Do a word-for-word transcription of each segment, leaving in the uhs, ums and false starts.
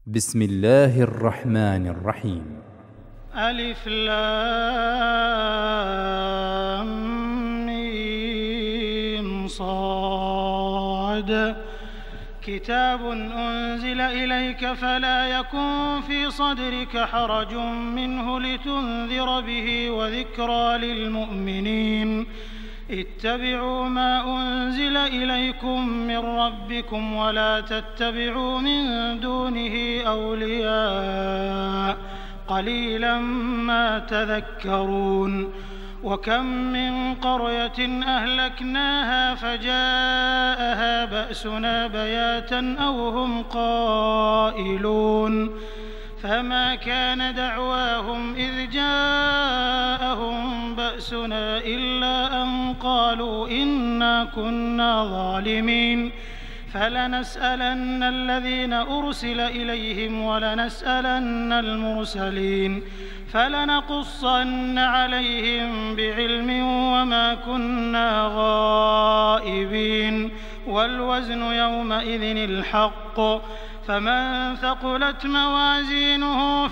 بسم الله الرحمن الرحيم. ألف لام ميم صاد كتاب أنزل إليك فلا يكن في صدرك حرج منه لتنذر به وذكرى للمؤمنين. اتبعوا ما أنزل إليكم من ربكم ولا تتبعوا من دونه أولياء قليلا ما تذكرون. وكم من قرية أهلكناها فجاءها بأسنا بياتا أو هم قائلون فما كان دعواهم إذ جاءهم بأسنا إلا أن قالوا إنا كنا ظالمين. فلنسألن الذين أرسل إليهم ولنسألن المرسلين فلنقصن عليهم بعلم وما كنا غائبين. والوزن يومئذ الحق فمن ثقلت موازينه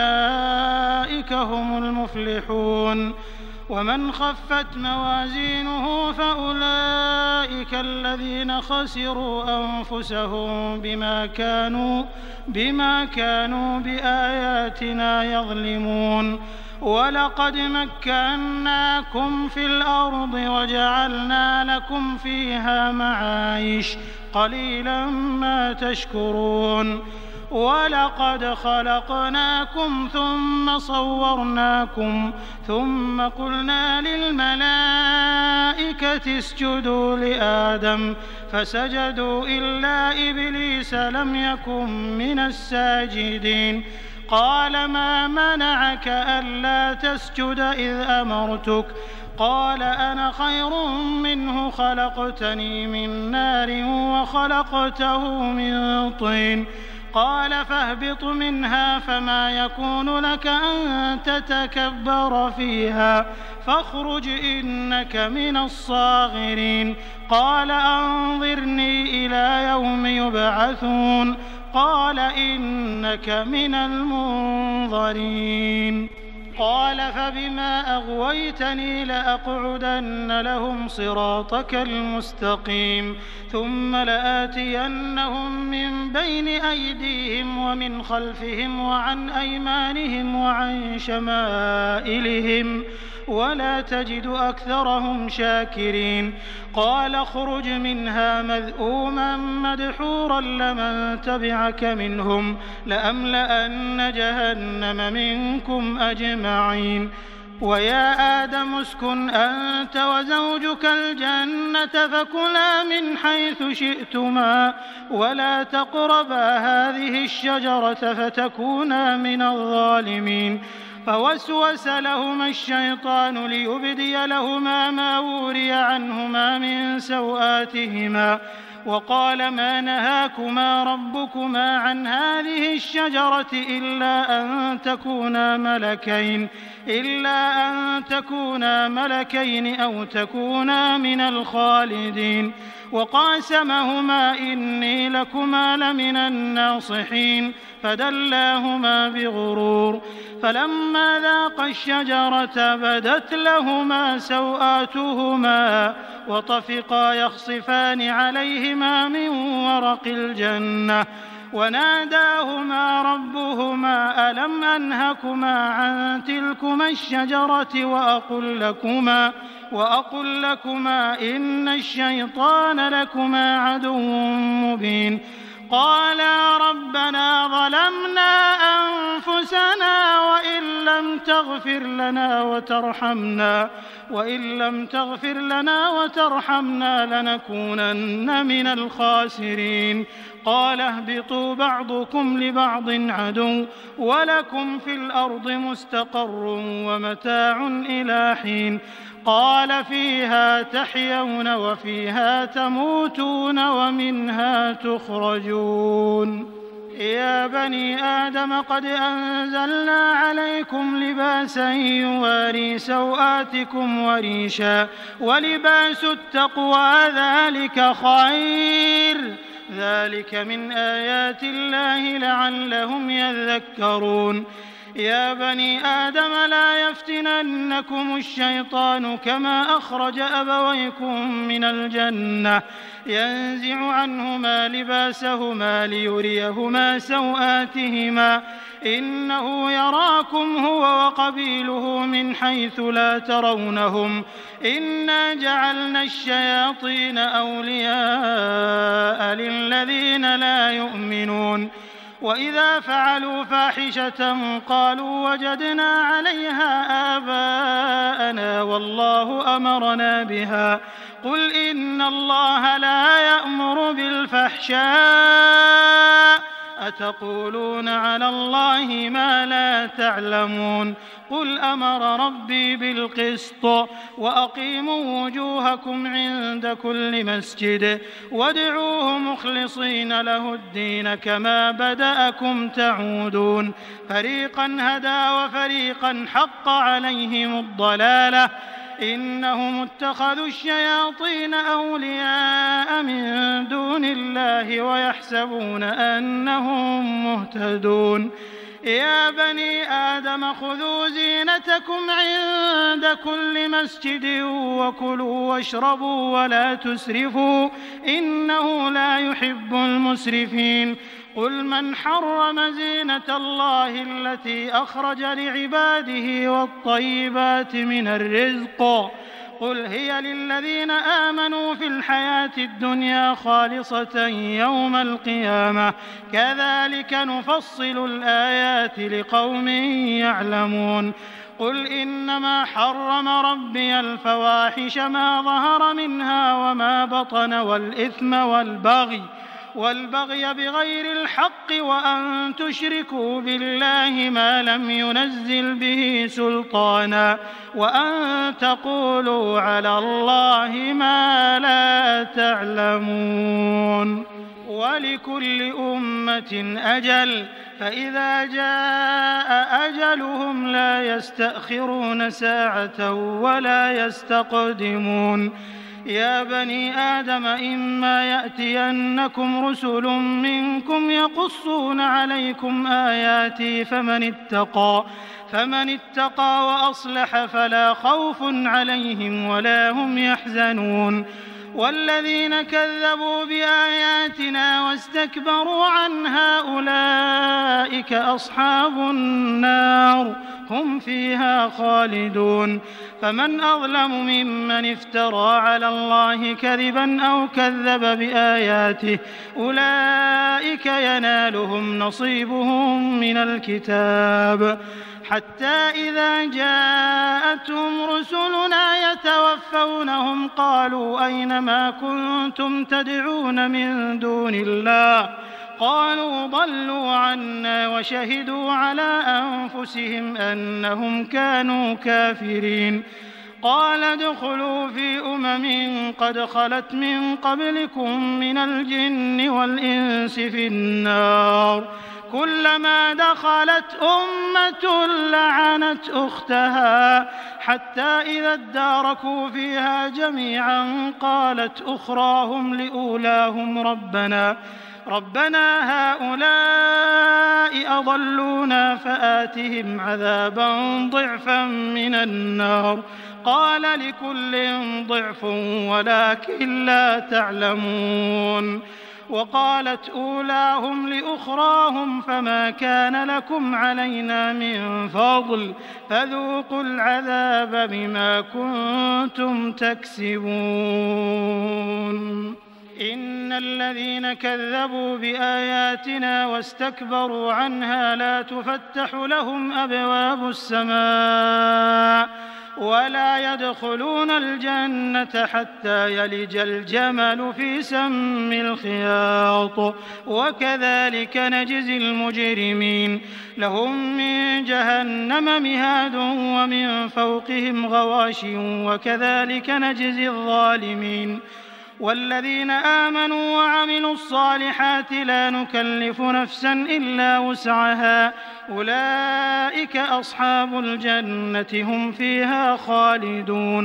فأولئك هم المفلحون ومن خفت موازينه فأولئك الذين خسروا أنفسهم بما كانوا بما كانوا بآياتنا يظلمون. ولقد مكناكم في الأرض وجعلنا لكم فيها معايش قليلا ما تشكرون. ولقد خلقناكم ثم صورناكم ثم قلنا للملائكة اسجدوا لآدم فسجدوا إلا إبليس لم يكن من الساجدين. قال ما منعك ألا تسجد إذ أمرتك؟ قال أنا خير منه خلقتني من نار وخلقته من طين. قال فاهبط منها فما يكون لك أن تتكبر فيها فاخرج إنك من الصاغرين. قال أنظرني إلى يوم يبعثون. قال إنك من المنظرين. قال فبما أغويتني لأقعدن لهم صراطك المستقيم ثم لآتينهم من بين أيديهم ومن خلفهم وعن أيمانهم وعن شمائلهم ولا تجد أكثرهم شاكرين. قال اخرج منها مذءوما مدحورا لمن تبعك منهم لأملأن جهنم منكم أجمعين. ويا آدم اسكن أنت وزوجك الجنة فكلا من حيث شئتما ولا تقربا هذه الشجرة فتكونا من الظالمين. فوسوس لهما الشيطان ليبدي لهما ما وري عنهما من سوآتهما وقال ما نهاكما ربكما عن هذه الشجرة إلا أن تكونا ملكين إلا أن تكونا ملكين أو تكونا من الخالدين. وقاسمهما إني لكما لمن الناصحين فدلاهما بغرور. فلما ذاقا الشجرة بدت لهما سوآتهما وطفقا يخصفان عليهما من ورق الجنة وناداهما ربهما ألم أنهكما عن تلكما الشجرة وأقل لكما وأقل لكما إن الشيطان لكما عدو مبين. قالا ربنا ظلمنا أنفسنا وإن لم تغفر لنا وترحمنا وإن لم تغفر لنا وترحمنا لنكونن من الخاسرين. قال اهبطوا بعضكم لبعض عدو ولكم في الأرض مستقر ومتاع إلى حين. قال فيها تحيون وفيها تموتون ومنها تخرجون. يا بني آدم قد أنزلنا عليكم لباسا يواري سوآتكم وريشا ولباس التقوى ذلك خير ذلك من آيات الله لعلهم يذكرون يا بني آدم لا يفتننكم الشيطان كما أخرج أبويكم من الجنة ينزع عنهما لباسهما ليريهما سوآتهما إنه يراكم هو وقبيله من حيث لا ترونهم إنا جعلنا الشياطين أولياء للذين لا يؤمنون وإذا فعلوا فاحشة قالوا وجدنا عليها آباءنا والله أمرنا بها قل إن الله لا يأمر بالفحشاء أتقولون على الله ما لا تعلمون قل أمر ربي بالقسط وأقيموا وجوهكم عند كل مسجد وادعوه مخلصين له الدين كما بدأكم تعودون فريقا هدى وفريقا حق عليهم الضلالة إنهم اتخذوا الشياطين أولياء من دون الله ويحسبون أنهم مهتدون يا بني آدم خذوا زينتكم عند كل مسجد وكلوا واشربوا ولا تسرفوا إنه لا يحب المسرفين قل من حرم زينة الله التي أخرج لعباده والطيبات من الرزق قل هي للذين آمنوا في الحياة الدنيا خالصة يوم القيامة كذلك نفصل الآيات لقوم يعلمون قل إنما حرم ربي الفواحش ما ظهر منها وما بطن والإثم والبغي والبغي بغير الحق وأن تشركوا بالله ما لم ينزل به سلطانا وأن تقولوا على الله ما لا تعلمون ولكل أمة أجل فإذا جاء أجلهم لا يستأخرون ساعة ولا يستقدمون يا بني آدم إما يأتينكم رسل منكم يقصون عليكم آياتي فمن اتقى فمن اتقى وأصلح فلا خوف عليهم ولا هم يحزنون والذين كذبوا بآياتنا واستكبروا عنها أولئك أصحاب النار هم فيها خالدون فمن أظلم ممن افترى على الله كذبا أو كذب بآياته أولئك ينالهم نصيبهم من الكتاب حتى إذا جاءتهم رسلنا يتوفونهم قالوا أين ما كنتم تدعون من دون الله قالوا ضلوا عنا وشهدوا على أنفسهم أنهم كانوا كافرين قال ادخلوا في أمم قد خلت من قبلكم من الجن والإنس في النار كلما دخلت أمة لعنت أختها حتى إذا اداركوا فيها جميعا قالت أخراهم لأولاهم ربنا ربنا هؤلاء أضلونا فآتهم عذابا ضعفا من النار قال لكل ضعف ولكن لا تعلمون وقالت أولاهم لأخراهم فما كان لكم علينا من فضل فذوقوا العذاب بما كنتم تكسبون إن الذين كذبوا بآياتنا واستكبروا عنها لا تفتح لهم أبواب السماء ولا يدخلون الجنة حتى يلج الجمل في سم الخياط وكذلك نجزي المجرمين لهم من جهنم مهاد ومن فوقهم غواش وكذلك نجزي الظالمين والذين آمنوا وعملوا الصالحات لا نكلف نفسا إلا وسعها أولئك أصحاب الجنة هم فيها خالدون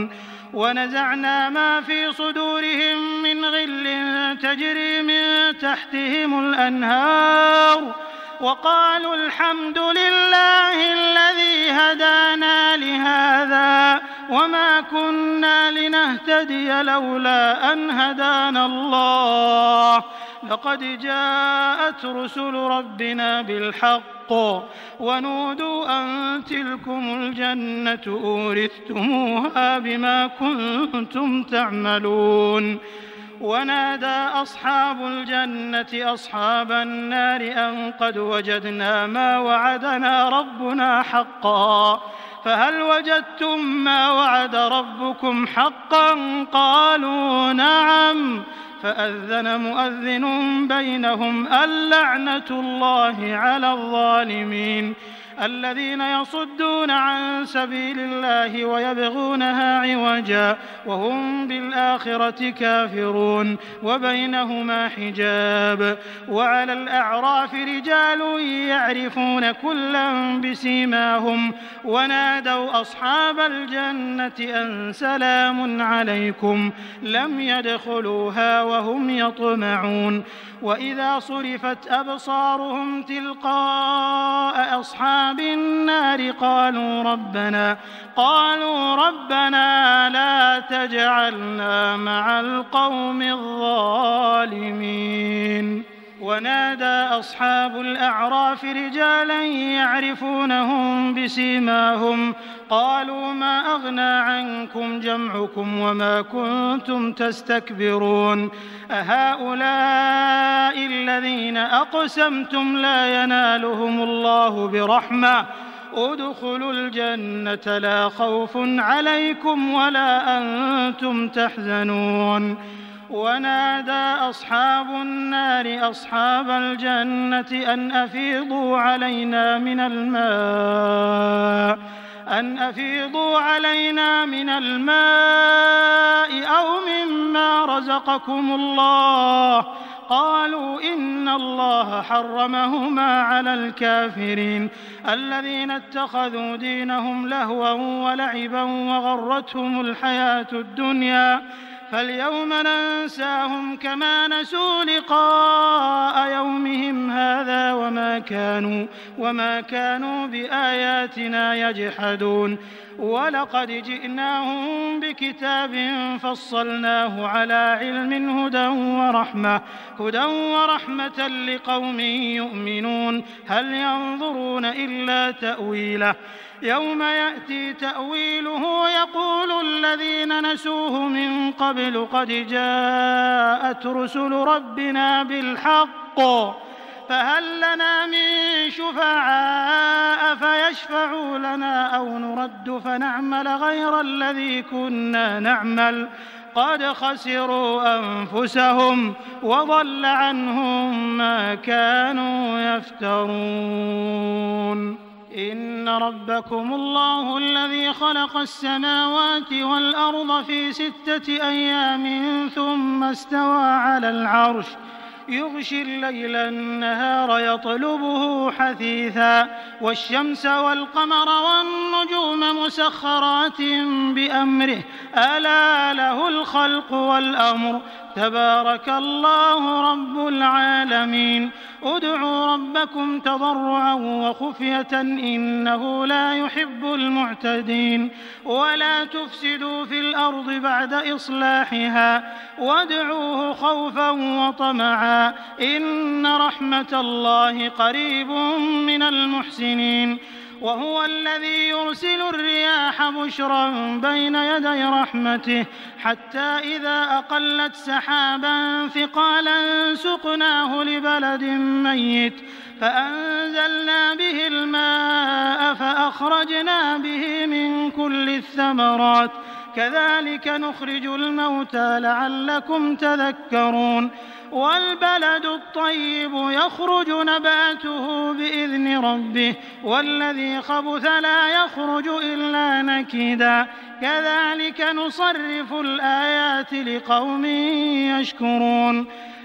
ونزعنا ما في صدورهم من غل تجري من تحتهم الأنهار وقالوا الحمد لله الذي هدانا لهذا وما كنا لنهتدي لولا أن هدانا الله لقد جاءت رسل ربنا بالحق ونودوا أن تلكم الجنة أورثتموها بما كنتم تعملون. ونادى أصحاب الجنة أصحاب النار أن قد وجدنا ما وعدنا ربنا حقا فهل وجدتم ما وعد ربكم حقا قالوا نعم فأذن مؤذن بينهم اللعنة الله على الظالمين الذين يصدون عن سبيل الله ويبغونها عوجا وهم بالآخرة كافرون وبينهما حجاب. وعلى الأعراف رجال يعرفون كلا بسيماهم ونادوا أصحاب الجنة أن سلام عليكم لم يدخلوها وهم يطمعون. وإذا صرفت أبصارهم تلقاء أصحاب النار قالوا ربنا قالوا ربنا لا تجعلنا مع القوم الظالمين. ونادى أصحاب الأعراف رجالا يعرفونهم بسيماهم قالوا ما أغنى عنكم جمعكم وما كنتم تستكبرون أهؤلاء الذين أقسمتم لا ينالهم الله برحمة ادخلوا الجنة لا خوف عليكم ولا أنتم تحزنون. ونادى أصحاب النار أصحاب الجنة أن أفيضوا علينا من الماء أن أفيضوا علينا من الماء أو مما رزقكم الله قالوا إن الله حرمهما على الكافرين الذين اتخذوا دينهم لهوا ولعبا وغرتهم الحياة الدنيا فاليوم ننساهم كما نسوا لقاء يومهم هذا وما كانوا وما كانوا بآياتنا يجحدون. ولقد جئناهم بكتاب فصلناه على علم هدى ورحمة هدى ورحمة لقوم يؤمنون هل ينظرون إلا تأويله يوم يأتي تأويله يقول الذين نسوه من قبل قد جاءت رسل ربنا بالحق فهل لنا من شفعاء فيشفعوا لنا أو نرد فنعمل غير الذي كنا نعمل قد خسروا أنفسهم وضل عنهم ما كانوا يفترون. إن ربكم الله الذي خلق السماوات والأرض في ستة أيام ثم استوى على العرش يغشي الليل النهار يطلبه حثيثا والشمس والقمر والنجوم مسخرات بأمره ألا له الخلق والأمر تبارك الله رب العالمين. ادعوا ربكم تضرعا وخفية إنه لا يحب المعتدين ولا تفسدوا في الأرض بعد إصلاحها وادعوه خوفا وطمعا إن رحمة الله قريب من المحسنين. وهو الذي يرسل الرياح بشرا بين يدي رحمته حتى إذا أقلت سحابا ثقالا سقناه لبلد ميت فأنزلنا به الماء فأخرجنا به من كل الثمرات كذلك نخرج الموتى لعلكم تذكرون. والبلد الطيب يخرج نباته بإذن ربه والذي خبث لا يخرج إلا نكدا كذلك نصرف الآيات لقوم يشكرون.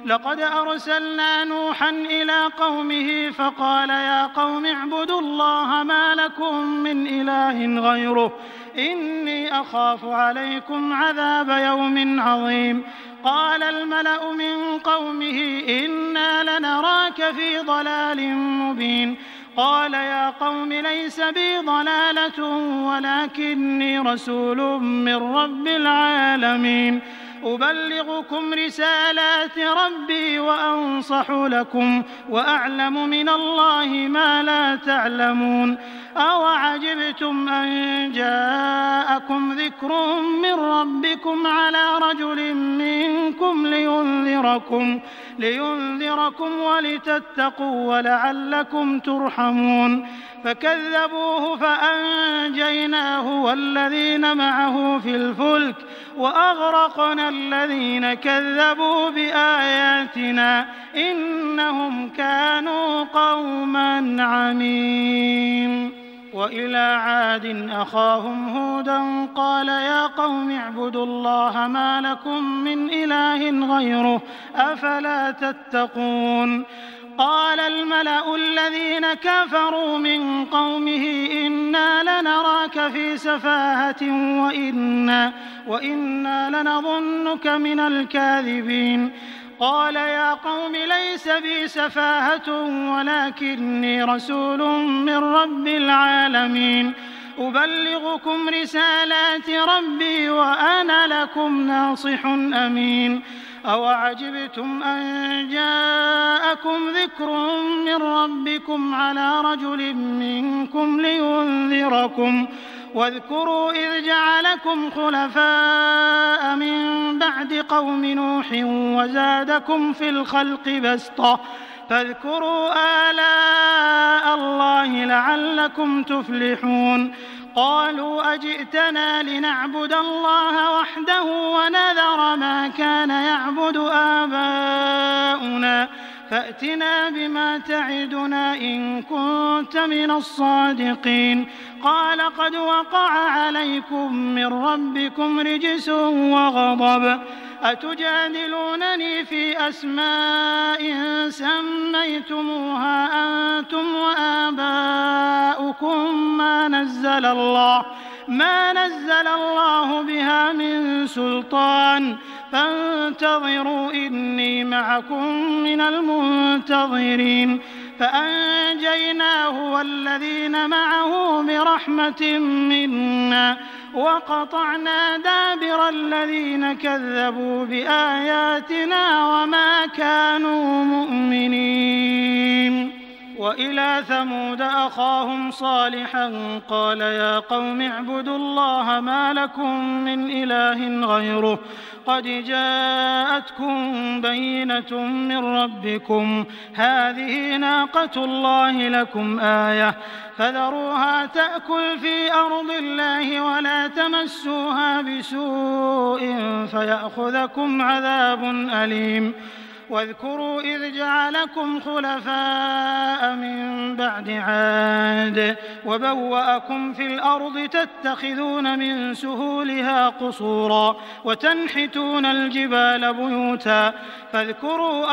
لقد أرسلنا نوحا إلى قومه فقال يا قوم اعبدوا الله ما لكم من إله غيره إني أخاف عليكم عذاب يوم عظيم قال الملأ من قومه إنا لنراك في ضلال مبين قال يا قوم ليس بي ضلالة ولكني رسول من رب العالمين أبلغكم رسالات ربي وأنصح لكم وأعلم من الله ما لا تعلمون أوعجبتم أن جاءكم ذكر من ربكم على رجل منكم لينذركم, لينذركم ولتتقوا ولعلكم ترحمون فكذبوه فأنجيناه والذين معه في الفلك وأغرقنا الذين كذبوا بآياتنا إنهم كانوا قوما عمين وإلى عاد أخاهم هودا قال يا قوم اعبدوا الله ما لكم من إله غيره أفلا تتقون قال الملأ الذين كفروا من قومه إنا لنراك في سفاهة وإنا, وإنا لنظنك من الكاذبين قال يا قوم ليس بي سفاهة ولكني رسول من رب العالمين أبلغكم رسالات ربي وأنا لكم ناصح أمين أوعجبتم أن جاءكم ذكر من ربكم على رجل منكم لينذركم واذكروا إذ جعلكم خلفاء من بعد قوم نوح وزادكم في الخلق بسطة فاذكروا آلاء الله لعلكم تفلحون قالوا أجئتنا لنعبد الله وحده ونذر ما كان يعبد آباؤنا فأتنا بما تعدنا إن كنت من الصادقين قال قد وقع عليكم من ربكم رجس وغضب أتجادلونني في أسماء سميتموها أنتم وآباؤكم ما نزل الله ما نزل الله بها من سلطان فانتظروا إني معكم من المنتظرين فأنجيناه والذين معه برحمة منا وقطعنا دابر الذين كذبوا بآياتنا وما كانوا مؤمنين وإلى ثمود أخاهم صالحا قال يا قوم اعبدوا الله ما لكم من إله غيره قد جاءتكم بينة من ربكم هذه ناقة الله لكم آية فذروها تأكل في أرض الله ولا تمسوها بسوء فيأخذكم عذاب أليم واذكروا إذ جعلكم خلفاء من بعد عاد وبوأكم في الأرض تتخذون من سهولها قصورا وتنحتون الجبال بيوتا فاذكروا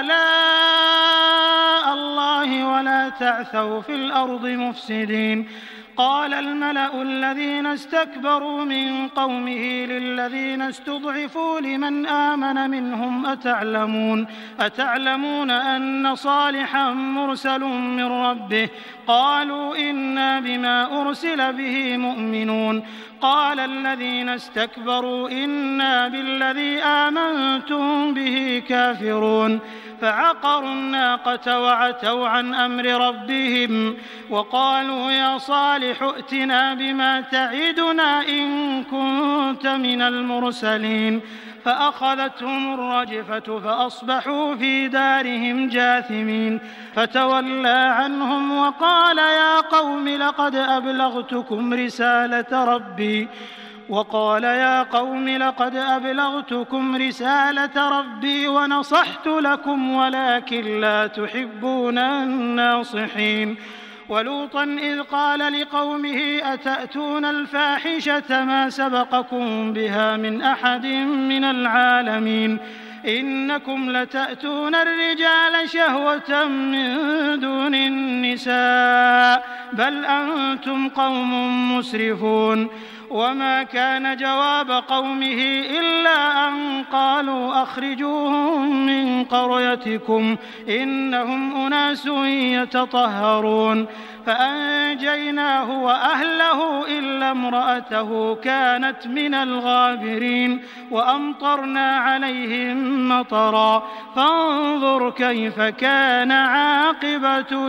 آلاء الله ولا تعثوا في الأرض مفسدين قال الملأ الذين استكبروا من قومه للذين استضعفوا لمن آمن منهم أتعلمون أتعلمون أن صالحا مرسل من ربه قالوا إنا بما أرسل به مؤمنون قال الذين استكبروا إنا بالذي آمنتم به كافرون فعقروا الناقة وعتوا عن أمر ربهم وقالوا يا صالح ائتنا بما تعدنا إن كنت من المرسلين فأخذتهم الرجفة فأصبحوا في دارهم جاثمين فتولى عنهم وقال يا قوم لقد أبلغتكم رسالة ربي وقال يا قوم لقد أبلغتكم رسالة ربي ونصحت لكم ولكن لا تحبون الناصحين ولوطا إذ قال لقومه أتأتون الفاحشة ما سبقكم بها من أحد من العالمين إنكم لتأتون الرجال شهوة من دون النساء بل أنتم قوم مسرفون. وما كان جواب قومه إلا أن قالوا أخرجوهم من قريتكم إنهم أناس يتطهرون. فأنجيناه وأهله إلا امرأته كانت من الغابرين وأمطرنا عليهم مطرا فانظر كيف كان عاقبة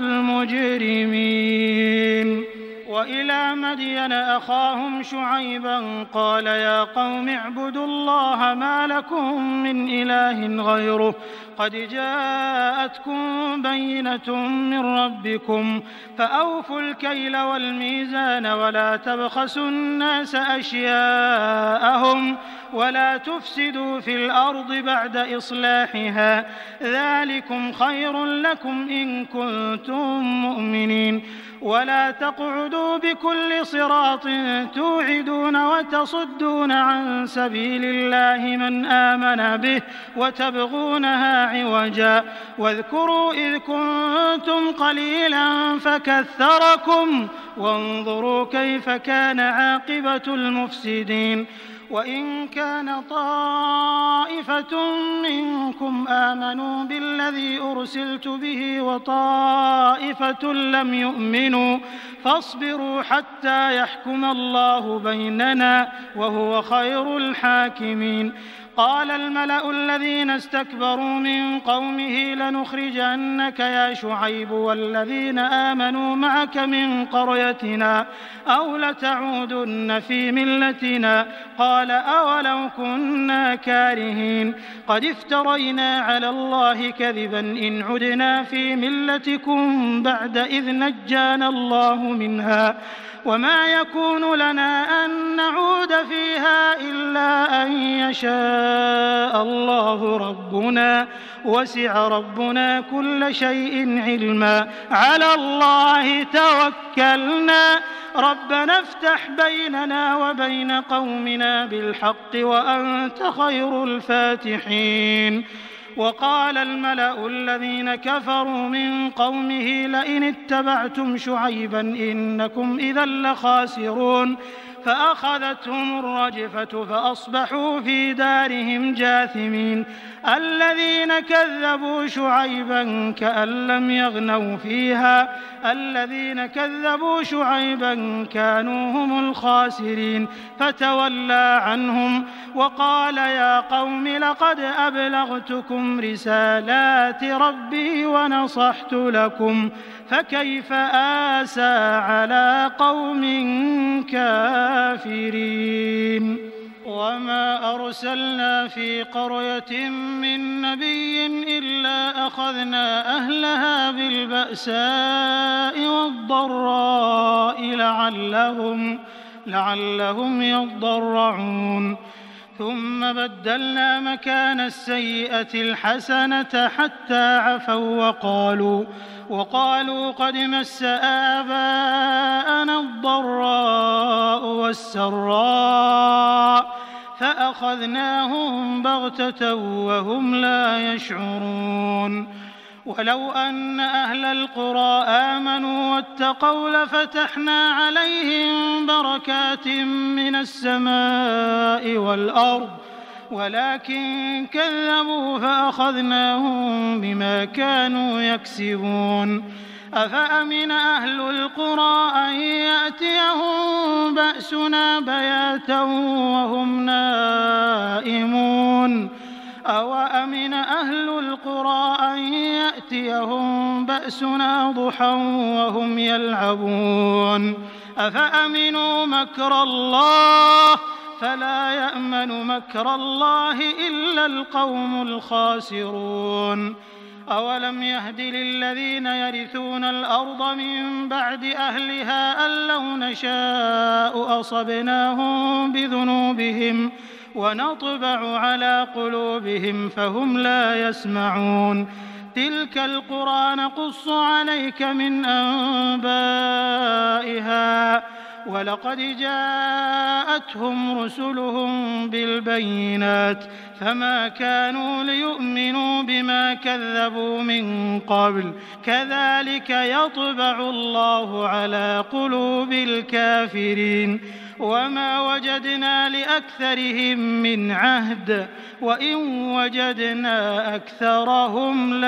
المجرمين. وإلى مدين أخاهم شعيبا قال يا قوم اعبدوا الله ما لكم من إله غيره قد جاءتكم بينة من ربكم فأوفوا الكيل والميزان ولا تبخسوا الناس أشياءهم ولا تفسدوا في الأرض بعد إصلاحها ذلكم خير لكم إن كنتم مؤمنين. ولا تقعدوا بكل صراط توعدون وتصدون عن سبيل الله من آمن به وتبغونها عوجا واذكروا إذ كنتم قليلا فكثركم وانظروا كيف كان عاقبة المفسدين. وإن كان طائفة منكم آمنوا بالذي أرسلت به وطائفة لم يؤمنوا فاصبروا حتى يحكم الله بيننا وهو خير الحاكمين. قال الملأ الذين استكبروا من قومه لنخرجنك يا شعيب والذين آمنوا معك من قريتنا أو لتعودن في ملتنا قال أولو كنا كارهين قد افترينا على الله كذبا إن عدنا في ملتكم بعد إذ نجانا الله منها وما يكون لنا أن نعود فيها إلا أن يشاء الله ربنا وسع ربنا كل شيء علما على الله توكلنا ربنا افتح بيننا وبين قومنا بالحق وأنت خير الفاتحين. وقال الملأ الذين كفروا من قومه لئن اتبعتم شعيبا إنكم إذا لخاسرون فأخذتهم الرجفة فأصبحوا في دارهم جاثمين. الذين كذبوا شعيبا كأن لم يغنوا فيها الذين كذبوا شعيبا كانوا هم الخاسرين فتولى عنهم وقال يا قوم لقد أبلغتكم رسالات ربي ونصحت لكم فكيف آسى على قوم كافرين. وما أرسلنا في قرية من نبي إلا أخذنا أهلها بالبأساء والضراء لعلهم, لعلهم يضرعون ثم بدلنا مكان السيئة الحسنة حتى عفوا وقالوا, وقالوا قد مس آباءنا الضراء والسراء فأخذناهم بغتة وهم لا يشعرون. ولو أن أهل القرى آمنوا واتقوا لفتحنا عليهم بركات من السماء والأرض ولكن كذبوا فأخذناهم بما كانوا يكسبون. أفأمن أهل القرى أن يأتيهم بأسنا بياتا وهم نائمون أو أمن أهل القرى أن يأتيهم بأسنا ضحى وهم يلعبون. أفأمنوا مكر الله فلا يأمن مكر الله إلا القوم الخاسرون. أولم يهد للذين يرثون الأرض من بعد أهلها أن لو نشاء أصبناهم بذنوبهم ونطبع على قلوبهم فهم لا يسمعون. تلك القرى نقص عليك من أنبائها ولقد جاءتهم رسلهم بالبينات فما كانوا ليؤمنوا بما كذبوا من قبل كذلك يطبع الله على قلوب الكافرين وما وجدنا لأكثرهم من عهد وإن وجدنا أكثرهم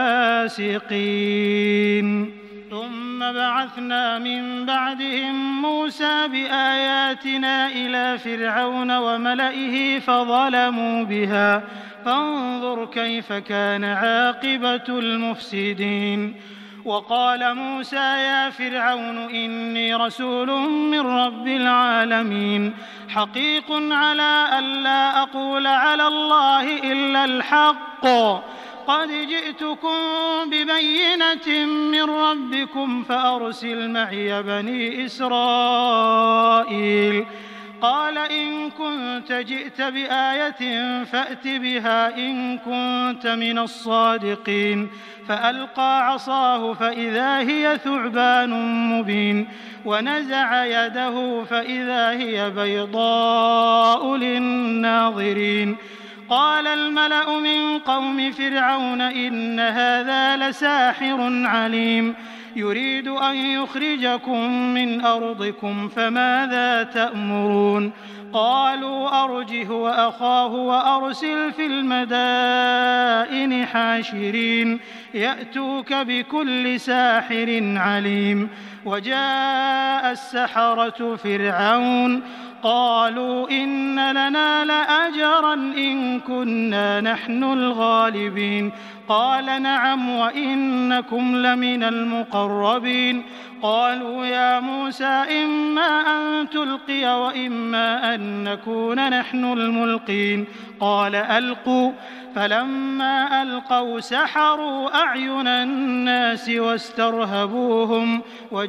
لفاسقين ثم بعثنا من بعدهم موسى بآياتنا إلى فرعون وملئه فظلموا بها فانظر كيف كان عاقبة المفسدين وقال موسى يا فرعون إني رسول من رب العالمين حقيق على ألا أقول على الله إلا الحق قد جئتكم ببينة من ربكم فأرسل معي بني إسرائيل قال إن كنت جئت بآية فأت بها إن كنت من الصادقين فألقى عصاه فإذا هي ثعبان مبين ونزع يده فإذا هي بيضاء للناظرين قال الملأ من قوم فرعون إن هذا لساحر عليم يريد أن يخرجكم من أرضكم فماذا تأمرون قالوا أرجه وأخاه وأرسل في المدائن حاشرين يأتوك بكل ساحر عليم وجاء السحرة فرعون قالوا إن لنا لأجرا إن كنا نحن الغالبين قال نعم وإنكم لمن المقربين قالوا يا موسى إما أن تلقي وإما أن نكون نحن الملقين قال ألقوا فلما ألقوا سحروا أعين الناس واسترهبوهم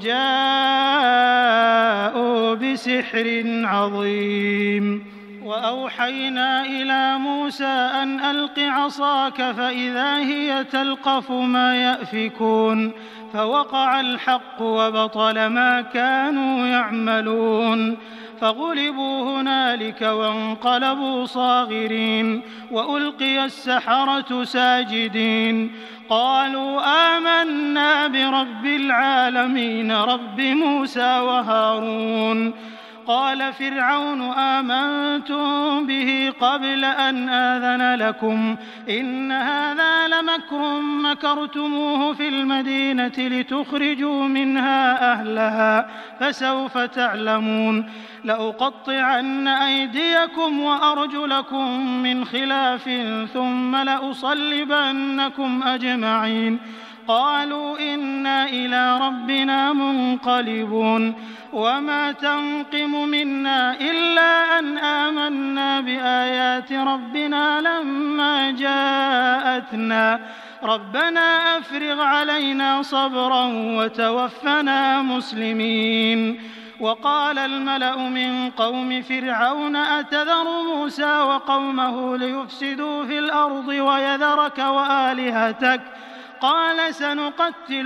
وجاءوا بسحر عظيم وأوحينا إلى موسى أن ألق عصاك فإذا هي تلقف ما يأفكون فوقع الحق وبطل ما كانوا يعملون فغلبوا هنالك وانقلبوا صاغرين وألقي السحرة ساجدين قالوا آمنا برب العالمين رب موسى وهارون قال فرعون آمنتم به قبل أن آذن لكم إن هذا لمكر مكرتموه في المدينة لتخرجوا منها أهلها فسوف تعلمون لأقطعن أيديكم وأرجلكم من خلاف ثم لأصلبنكم أجمعين قالوا إنا إلى ربنا منقلبون وما تنقم منا إلا أن آمنا بآيات ربنا لما جاءتنا ربنا أفرغ علينا صبرا وتوفنا مسلمين وقال الملأ من قوم فرعون أتذر موسى وقومه ليفسدوا في الأرض ويذرك وآلهتك قال سنقتل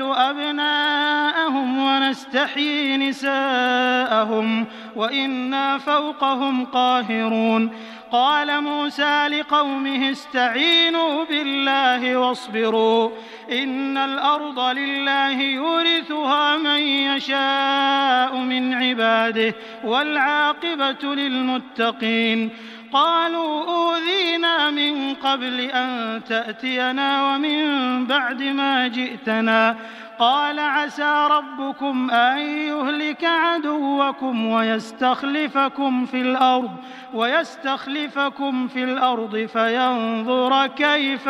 أبناءهم ونستحيي نساءهم وإنا فوقهم قاهرون قال موسى لقومه استعينوا بالله واصبروا إن الأرض لله يورثها من يشاء من عباده والعاقبة للمتقين قالوا أوذينا من قبل أن تأتينا ومن بعد ما جئتنا قال عسى ربكم أن يهلك عدوكم ويستخلفكم في الأرض ويستخلفكم في الأرض فينظر كيف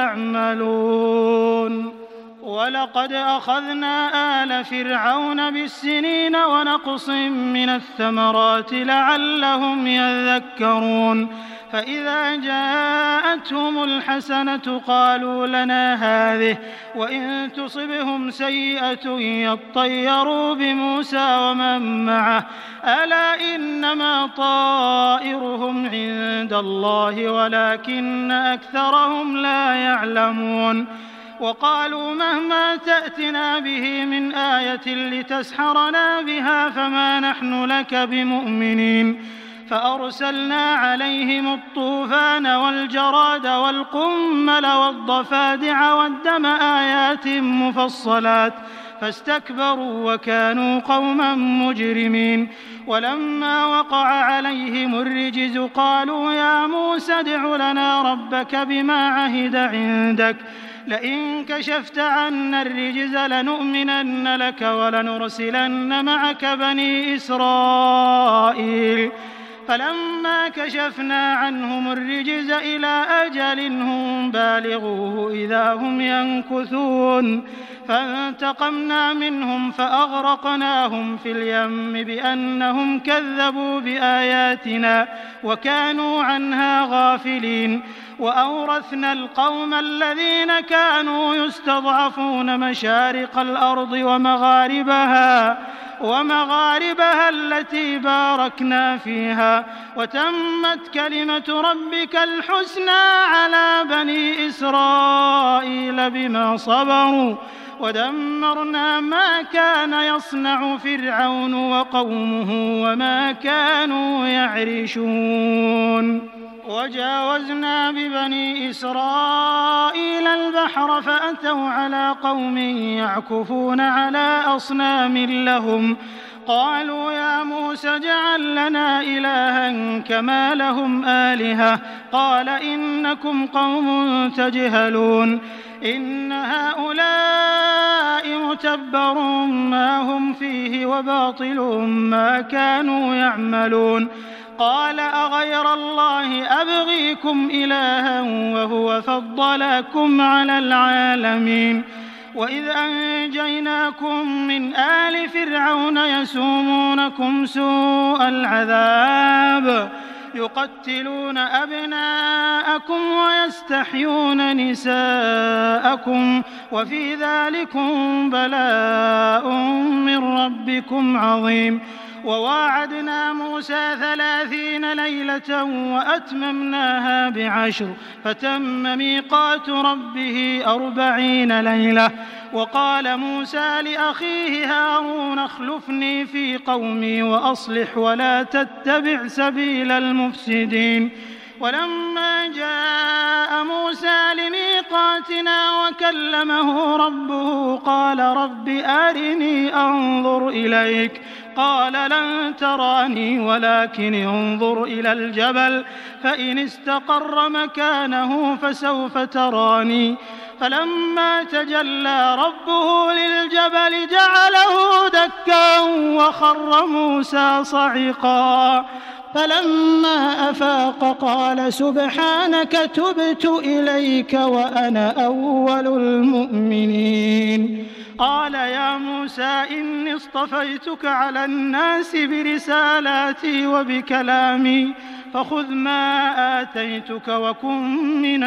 تعملون ولقد أخذنا آل فرعون بالسنين ونقص من الثمرات لعلهم يذكرون فإذا جاءتهم الحسنة قالوا لنا هذه وإن تصبهم سيئة يطيروا بموسى ومن معه ألا إنما طائرهم عند الله ولكن أكثرهم لا يعلمون وقالوا مهما تأتنا به من آية لتسحرنا بها فما نحن لك بمؤمنين فأرسلنا عليهم الطوفان والجراد والقمل والضفادع والدم آيات مفصلات فاستكبروا وكانوا قوما مجرمين ولما وقع عليهم الرجز قالوا يا موسى ادع لنا ربك بما عهد عندك لئن كشفت عنا الرجز لنؤمنن لك ولنرسلن معك بني إسرائيل فلما كشفنا عنهم الرجز إلى أجل هم بالغوه إذا هم ينكثون فانتقمنا منهم فأغرقناهم في اليم بأنهم كذبوا بآياتنا وكانوا عنها غافلين وأورثنا القوم الذين كانوا يستضعفون مشارق الأرض ومغاربها ومغاربها التي باركنا فيها وتمت كلمة ربك الحسنى على بني إسرائيل بما صبروا ودمرنا ما كان يصنع فرعون وقومه وما كانوا يعرشون وجاوزنا ببني إسرائيل البحر فأتوا على قوم يعكفون على أصنام لهم قالوا يا موسى اجعل لنا إلها كما لهم آلهة قال إنكم قوم تجهلون إن هؤلاء متبر ما هم فيه وباطل ما كانوا يعملون قال أغير الله أبغيكم إلها وهو فضلكم على العالمين وإذ أنجيناكم من آل فرعون يسومونكم سوء العذاب يقتلون أبناءكم ويستحيون نساءكم وفي ذلكم بلاء من ربكم عظيم وواعدنا موسى ثلاثين ليلة وأتممناها بعشر فتم ميقات ربه أربعين ليلة وقال موسى لأخيه هارون اخلفني في قومي وأصلح ولا تتبع سبيل المفسدين ولما جاء موسى لميقاتنا وكلمه ربه قال رب أرني أنظر إليك قال لن تراني ولكن انظر إلى الجبل فإن استقر مكانه فسوف تراني فلما تجلى ربه للجبل جعله دكا وخر موسى صعقا فلما أفاق قال سبحانك تبت إليك وأنا أول المؤمنين قال يا موسى إني اصطفيتك على الناس برسالاتي وبكلامي فخذ ما آتيتك وكن من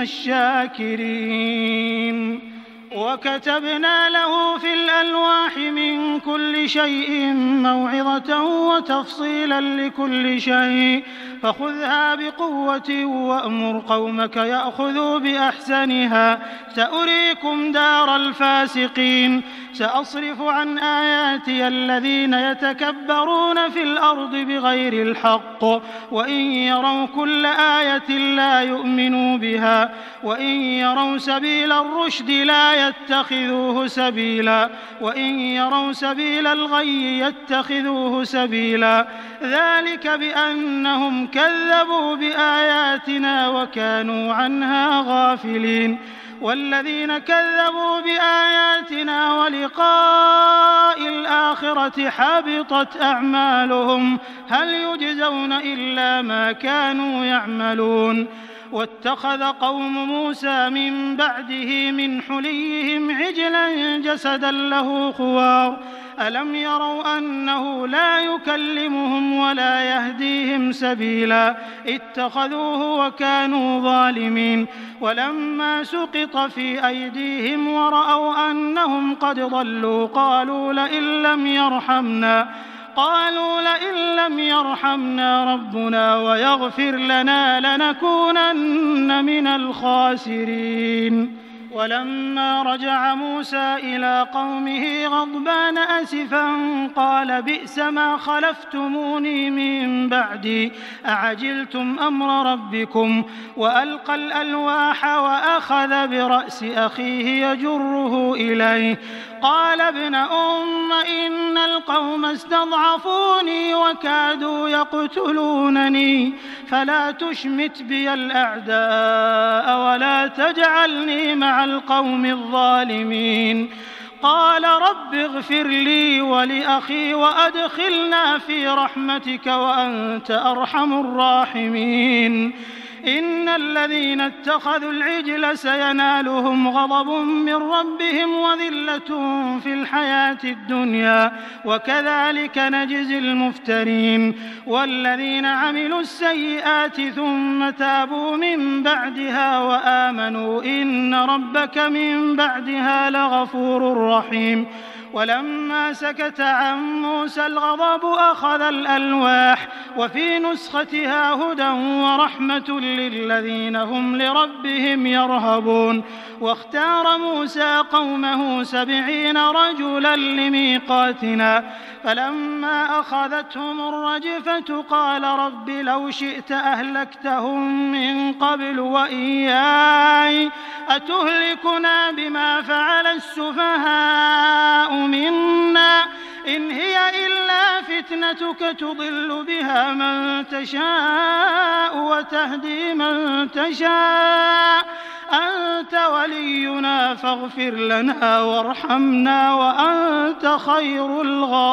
الشاكرين وكتبنا له في الألواح من كل شيء موعظة وتفصيلا لكل شيء فخذها بقوة وأمر قومك يأخذوا بأحسنها سأريكم دار الفاسقين سأصرف عن آياتي الذين يتكبرون في الأرض بغير الحق وإن يروا كل آية لا يؤمنوا بها وإن يروا سبيل الرشد لا يتخذوه سبيلا وإن يروا سبيل الغي يتخذوه سبيلا ذلك بأنهم كذبوا بآياتنا وكانوا عنها غافلين والذين كذبوا بآياتنا ولقاء الآخرة حبطت أعمالهم هل يجزون إلا ما كانوا يعملون واتخذ قوم موسى من بعده من حليهم عجلا جسدا له خوار ألم يروا أنه لا يكلمهم ولا يهديهم سبيلا اتخذوه وكانوا ظالمين ولما سقط في أيديهم ورأوا أنهم قد ضلوا قالوا لئن لم يرحمنا قالوا لئن لم يرحمنا ربنا ويغفر لنا لنكونن من الخاسرين ولما رجع موسى إلى قومه غضبان أسفا قال بئس ما خلفتموني من بعدي أعجلتم أمر ربكم وألقى الألواح وأخذ برأس أخيه يجره إليه قال ابن أم إن القوم استضعفوني وكادوا يقتلونني فلا تشمت بي الأعداء ولا تجعلني مع القوم الظالمين قال رب اغفر لي ولأخي وأدخلنا في رحمتك وأنت أرحم الراحمين إن الذين اتخذوا العجل سينالهم غضب من ربهم وذلة في الحياة الدنيا وكذلك نجزي المفترين والذين عملوا السيئات ثم تابوا من بعدها وآمنوا إن ربك من بعدها لغفور رحيم ولما سكت عن موسى الغضب أخذ الألواح وفي نسختها هدى ورحمة للذين هم لربهم يرهبون واختار موسى قومه سبعين رجلا لميقاتنا فلما أخذتهم الرجفة قال رب لو شئت أهلكتهم من قبل وإياي أتهلكنا بما فعل السفهاء منا إن هي إلا فتنتك تضل بها من تشاء وتهدي من تشاء أنت ولينا فاغفر لنا وارحمنا وأنت خير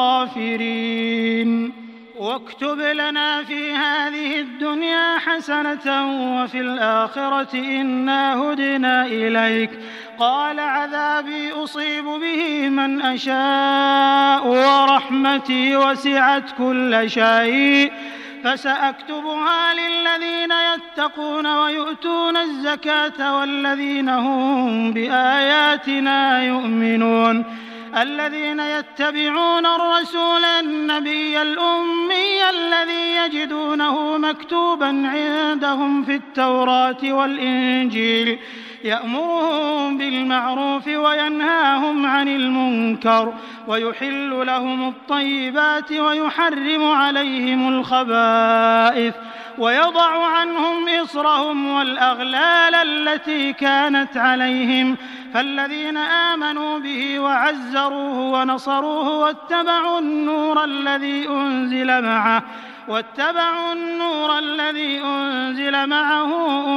الغافرين واكتب لنا في هذه الدنيا حسنة وفي الآخرة إنا هدنا إليك قال عذابي أصيب به من أشاء ورحمتي وسعت كل شيء فسأكتبها للذين يتقون ويؤتون الزكاة والذين هم بآياتنا يؤمنون الذين يتبعون الرسول النبي الأمي الذي يجدونه مكتوبا عندهم في التوراة والإنجيل يأمرهم بالمعروف وينهاهم عن المنكر ويحل لهم الطيبات ويحرم عليهم الخبائث ويضع عنهم إصرهم والأغلال التي كانت عليهم فالذين آمنوا به وعزروه ونصروه واتبعوا النور الذي أنزل معه واتبعوا النور الذي أنزل معه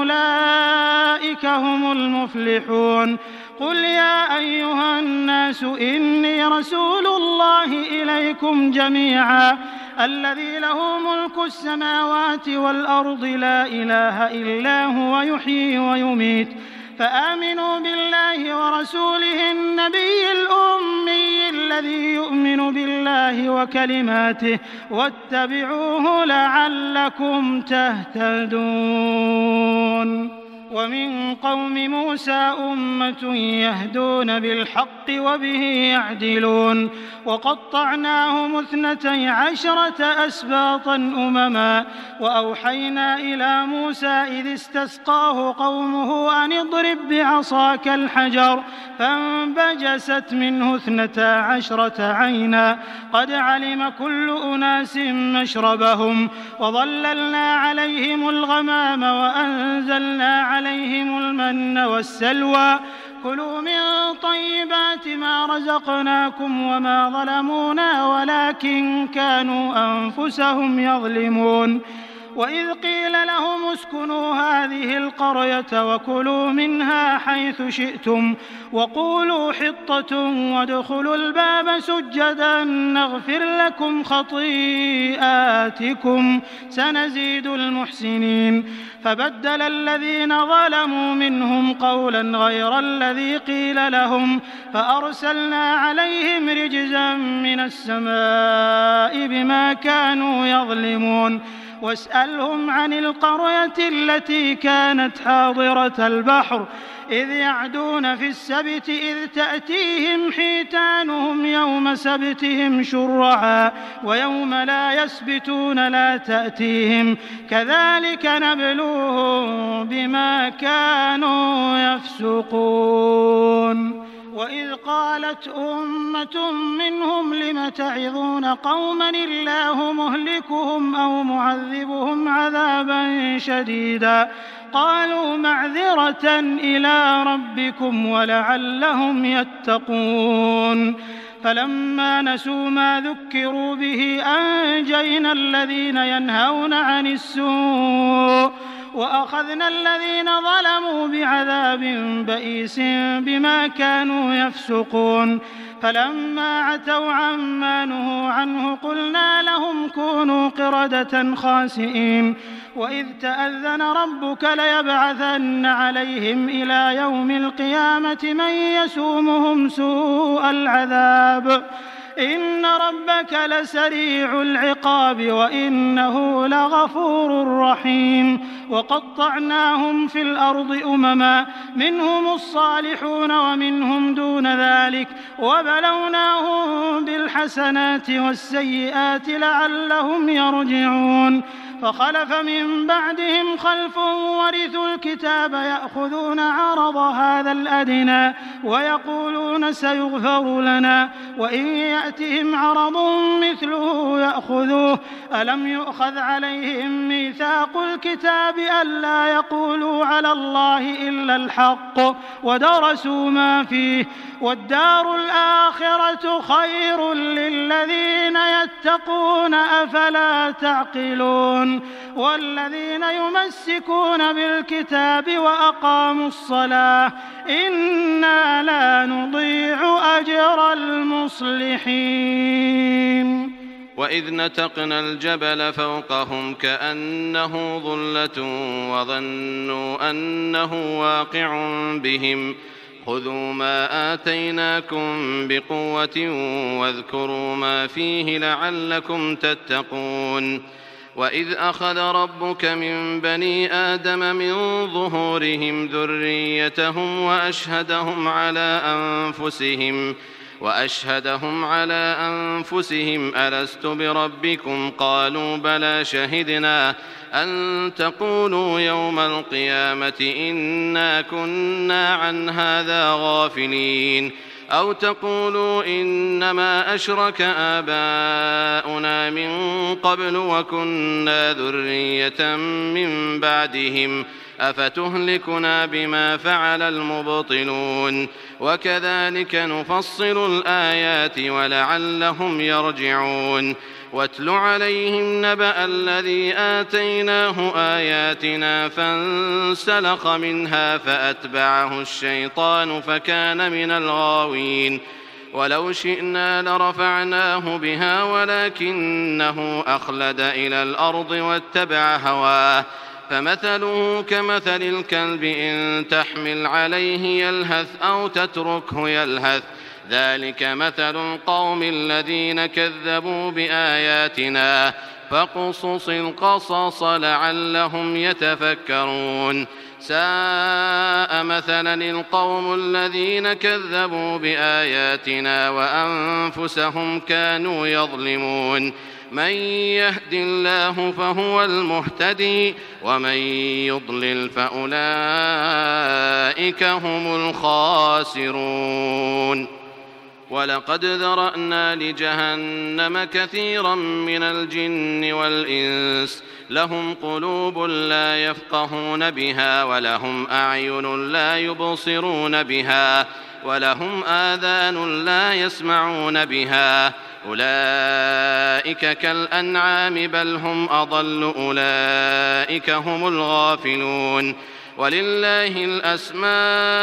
أولئك هم المفلحون قل يا أيها الناس إني رسول الله إليكم جميعا الذي له ملك السماوات والأرض لا إله إلا هو يحيي ويميت فآمنوا بالله ورسوله النبي الأمي الذي يؤمن بالله وكلماته واتبعوه لعلكم تهتدون ومن قوم موسى أمة يهدون بالحق وبه يعدلون وقطعناهم اثنتي عشرة أسباطا أمما وأوحينا إلى موسى إذ استسقاه قومه أن اضرب بعصاك الحجر فانبجست منه اثنتا عشرة عينا قد علم كل أناس مشربهم وظللنا عليهم الغمام وأنزلنا عليهم المن والسلوى كلوا من طيبات ما رزقناكم وما ظلمونا ولكن كانوا أنفسهم يظلمون وإذ قيل لهم اسكنوا هذه القرية وكلوا منها حيث شئتم وقولوا حطة وادخلوا الباب سجدا نغفر لكم خطيئاتكم سنزيد المحسنين فبدل الذين ظلموا منهم قولا غير الذي قيل لهم فأرسلنا عليهم رجزا من السماء بما كانوا يظلمون واسألهم عن القرية التي كانت حاضرة البحر إذ يعدون في السبت إذ تأتيهم حيتانهم يوم سبتهم شرعا ويوم لا يسبتون لا تأتيهم كذلك نبلوهم بما كانوا يفسقون. وإذ قالت أمة منهم لم تعظون قوما الله مهلكهم أو معذبهم عذابا شديدا قالوا معذرة إلى ربكم ولعلهم يتقون. فلما نسوا ما ذكروا به أنجينا الذين ينهون عن السوء وأخذنا الذين ظلموا بعذاب بئيس بما كانوا يفسقون. فلما عتوا عما نهوا عنه قلنا لهم كونوا قردة خاسئين. وإذ تأذن ربك ليبعثن عليهم إلى يوم القيامة من يسومهم سوء العذاب إن ربك لسريع العقاب وإنه لغفور رحيم. وقطعناهم في الأرض أمما منهم الصالحون ومنهم دون ذلك وبلوناهم بالحسنات والسيئات لعلهم يرجعون. فخلف من بعدهم خلف ورثوا الكتاب يأخذون عرض هذا الأدنى ويقولون سيغفر لنا وإن يأتهم عرض مثله يأخذوه ألم يؤخذ عليهم ميثاق الكتاب ألا يقولوا على الله إلا الحق ودرسوا ما فيه والدار الآخرة خير للذين يتقون أفلا تعقلون. والذين يمسكون بالكتاب وأقاموا الصلاة إنا لا نضيع أجر المصلحين. وإذ نتقنا الجبل فوقهم كأنه ظلة وظنوا أنه واقع بهم خذوا ما آتيناكم بقوة واذكروا ما فيه لعلكم تتقون. وإذ أخذ ربك من بني آدم من ظهورهم ذريتهم وأشهدهم على أنفسهم وأشهدهم على أنفسهم ألست بربكم قالوا بلى شهدنا أن تقولوا يوم القيامة إنا كنا عن هذا غافلين أو تقولوا إنما أشرك آباؤنا من قبل وكنا ذرية من بعدهم أفتهلكنا بما فعل المبطلون وكذلك نفصل الآيات ولعلهم يرجعون. واتل عليهم نبأ الذي آتيناه آياتنا فانسلخ منها فأتبعه الشيطان فكان من الغاوين. ولو شئنا لرفعناه بها ولكنه أخلد إلى الأرض واتبع هواه فمثله كمثل الكلب إن تحمل عليه يلهث أو تتركه يلهث ذلك مثل القوم الذين كذبوا بآياتنا فاقصص القصص لعلهم يتفكرون. ساء مثلا القوم الذين كذبوا بآياتنا وأنفسهم كانوا يظلمون. من يهد الله فهو المهتدي ومن يضلل فأولئك هم الخاسرون. ولقد ذرأنا لجهنم كثيرا من الجن والإنس لهم قلوب لا يفقهون بها ولهم أعين لا يبصرون بها ولهم آذان لا يسمعون بها أولئك كالأنعام بل هم أضل أولئك هم الغافلون. ولله الأسماء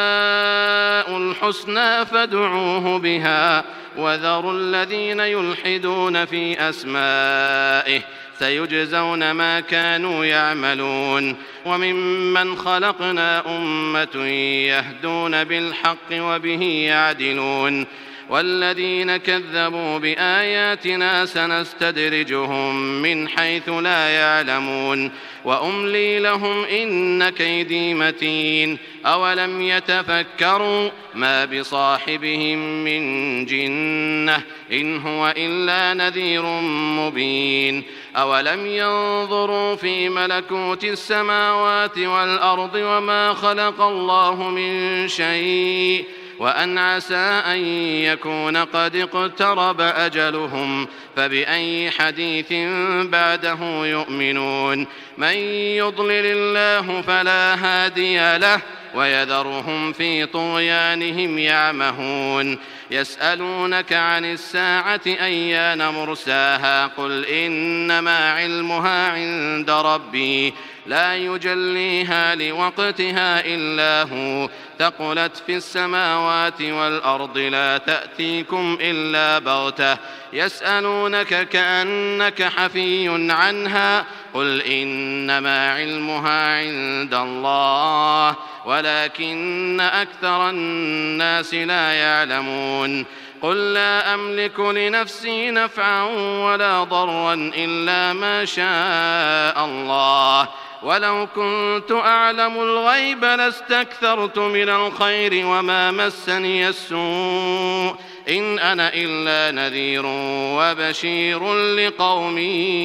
الحسنى فادعوه بها وذروا الذين يلحدون في أسمائه سيجزون ما كانوا يعملون. وممن خلقنا أمة يهدون بالحق وبه يعدلون والذين كذبوا بآياتنا سنستدرجهم من حيث لا يعلمون وأملي لهم إن كيدي متين أولم يتفكروا ما بصاحبهم من جنة إن هو إلا نذير مبين أولم ينظروا في ملكوت السماوات والأرض وما خلق الله من شيء وأن عسى أن يكون قد اقترب أجلهم فبأي حديث بعده يؤمنون من يضلل الله فلا هادي له ويذرهم في طغيانهم يعمهون يسألونك عن الساعة أيان مرساها قل إنما علمها عند ربي لا يجليها لوقتها إلا هو ثقلت في السماوات والأرض لا تأتيكم إلا بغتة يسألونك كأنك حفي عنها قل إنما علمها عند الله ولكن أكثر الناس لا يعلمون قل لا أملك لنفسي نفعا ولا ضرا إلا ما شاء الله ولو كنت أعلم الغيب لاستكثرت من الخير وما مسني السوء إن أنا إلا نذير وبشير لقوم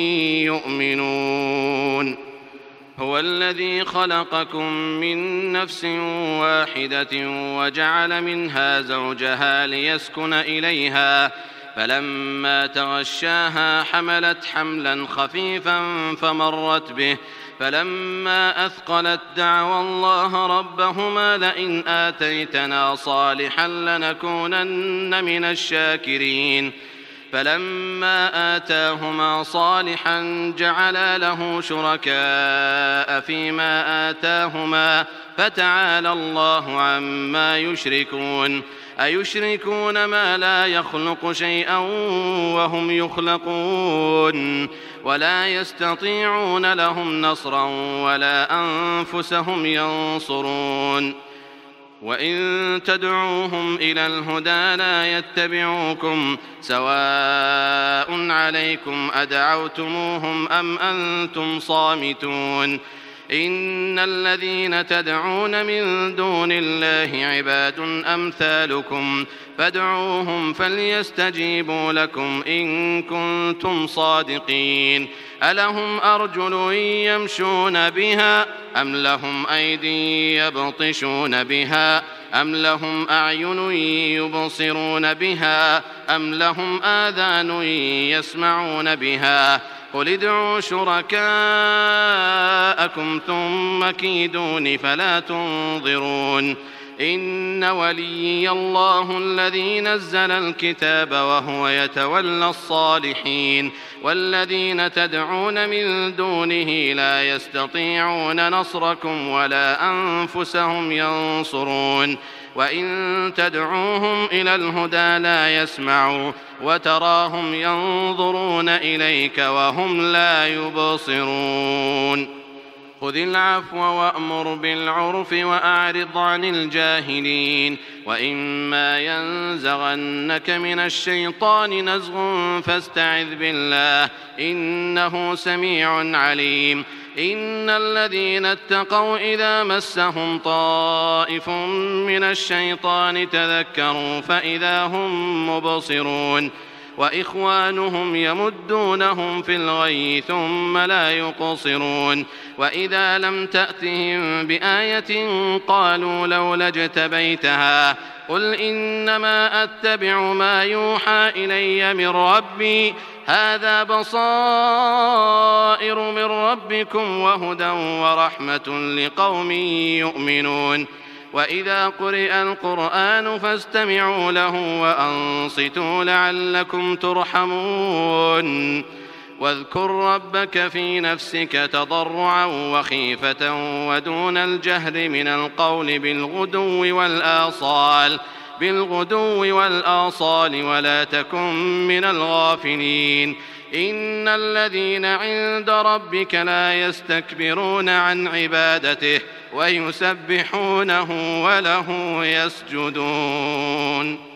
يؤمنون هو الذي خلقكم من نفس واحدة وجعل منها زوجها ليسكن إليها فلما تغشاها حملت حملا خفيفا فمرت به فلما أثقلت دعوى الله ربهما لئن آتيتنا صالحا لنكونن من الشاكرين فلما آتاهما صالحا جعلا له شركاء فيما آتاهما فتعالى الله عما يشركون أيشركون ما لا يخلق شيئا وهم يخلقون ولا يستطيعون لهم نصرا ولا أنفسهم ينصرون وإن تدعوهم إلى الهدى لا يتبعوكم سواء عليكم أدعوتموهم أم أنتم صامتون إن الذين تدعون من دون الله عباد أمثالكم فادعوهم فليستجيبوا لكم إن كنتم صادقين ألهم أرجل يمشون بها أم لهم أيدي يبطشون بها أم لهم أعين يبصرون بها أم لهم آذان يسمعون بها قل ادعوا شركاءكم ثم كيدون فلا تنظرون إن وليي الله الذي نزل الكتاب وهو يتولى الصالحين والذين تدعون من دونه لا يستطيعون نصركم ولا أنفسهم ينصرون وإن تدعوهم إلى الهدى لا يسمعوا وتراهم ينظرون إليك وهم لا يبصرون خذ العفو وأمر بالعرف وأعرض عن الجاهلين وإما ينزغنك من الشيطان نزغ فاستعذ بالله إنه سميع عليم إن الذين اتقوا إذا مسهم طائف من الشيطان تذكروا فإذا هم مبصرون وإخوانهم يمدونهم في الغي ثم لا يقصرون وإذا لم تأتهم بآية قالوا لولا اجتبيتها قل إنما أتبع ما يوحى إلي من ربي هذا بصائر من ربكم وهدى ورحمة لقوم يؤمنون وإذا قرئ القرآن فاستمعوا له وأنصتوا لعلكم ترحمون واذكر ربك في نفسك تضرعا وخيفة ودون الجهر من القول بالغدو والآصال بالغدو والآصال ولا تكن من الغافلين إن الذين عند ربك لا يستكبرون عن عبادته ويسبحونه وله يسجدون